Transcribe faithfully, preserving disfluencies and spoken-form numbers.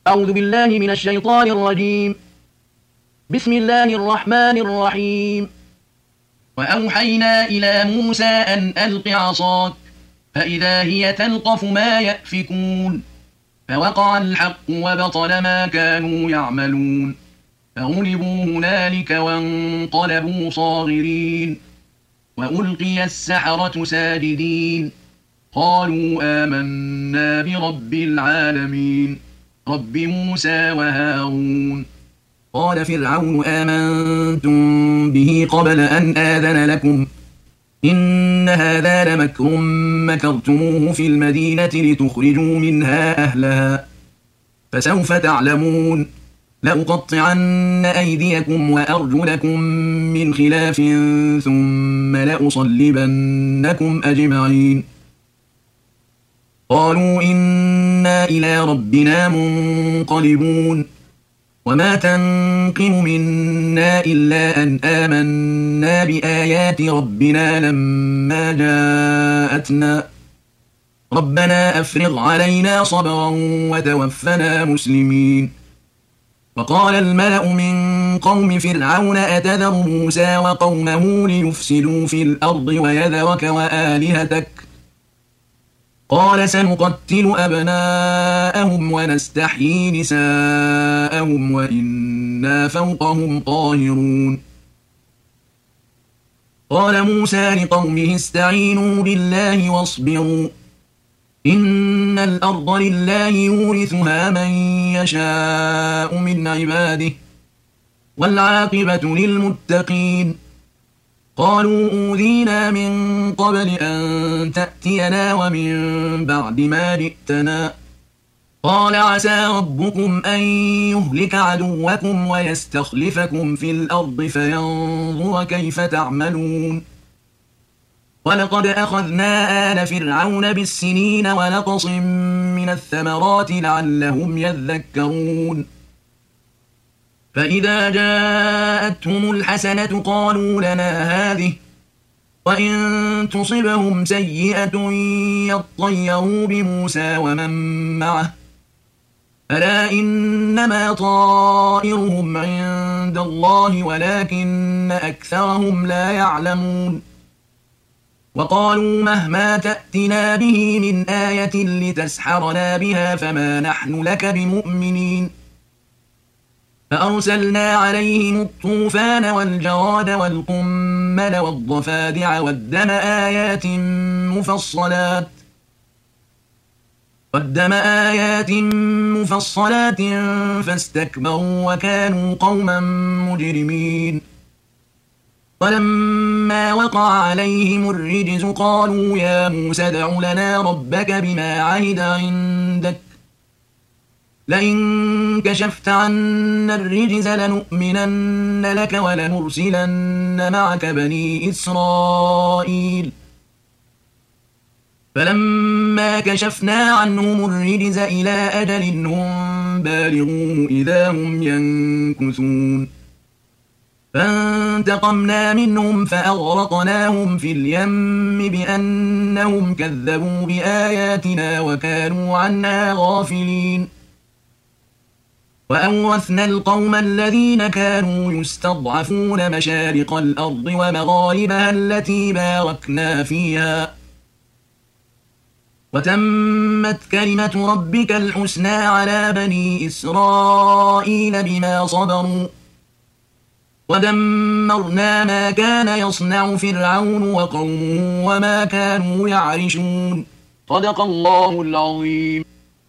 أعوذ بالله من الشيطان الرجيم. بسم الله الرحمن الرحيم. وأوحينا إلى موسى أن ألق عصاك فإذا هي تلقف ما يأفكون فوقع الحق وبطل ما كانوا يعملون فغلبوا هنالك وانقلبوا صاغرين وألقي السحرة ساجدين قالوا آمنا برب العالمين رب موسى وهارون. قال فرعون آمنتم به قبل أن آذن لكم إن هذا لمكر مكرتموه في المدينة لتخرجوا منها أهلها فسوف تعلمون لأقطعن أيديكم وأرجلكم من خلاف ثم لأصلبنكم أجمعين. قالوا إنا إلى ربنا منقلبون وما تنقم منا إلا أن آمنا بآيات ربنا لما جاءتنا ربنا أفرغ علينا صبرا وتوفنا مسلمين. وقال الملأ من قوم فرعون أتذر موسى وقومه ليفسدوا في الأرض ويذرك وآلهتك قال سنقتل أبناءهم ونستحيي نساءهم وإنا فوقهم قاهرون. قال موسى لقومه استعينوا بالله واصبروا إن الأرض لله يورثها من يشاء من عباده والعاقبة للمتقين. قالوا أوذينا من قبل أن تأتينا ومن بعد ما جئتنا قال عسى ربكم أن يهلك عدوكم ويستخلفكم في الأرض فينظر كيف تعملون. ولقد أخذنا آل فرعون بالسنين ونقص من الثمرات لعلهم يذكرون. فإذا جاءتهم الحسنة قالوا لنا هذه وإن تصبهم سيئة يطيروا بموسى ومن معه ألا إنما طائرهم عند الله ولكن أكثرهم لا يعلمون. وقالوا مهما تأتنا به من آية لتسحرنا بها فما نحن لك بمؤمنين. فأرسلنا عليهم الطوفان والجراد والقمل والضفادع والدم آيات مفصلات والدم آيات مفصلات فاستكبروا وكانوا قوما مجرمين. ولما وقع عليهم الرجز قالوا يا موسى ادع لنا ربك بما عهد عندك لئن كشفت عنا الرجز لنؤمنن لك ولنرسلن معك بني إسرائيل. فلما كشفنا عنهم الرجز إلى أجل هم بالغوه إذا هم ينكثون. فانتقمنا منهم فأغرقناهم في اليم بأنهم كذبوا بآياتنا وكانوا عنها غافلين. وأورثنا القوم الذين كانوا يستضعفون مشارق الأرض ومغاربها التي باركنا فيها وتمت كلمة ربك الحسنى على بني إسرائيل بما صبروا ودمرنا ما كان يصنع فرعون وقومه وما كانوا يعرشون. صدق الله العظيم.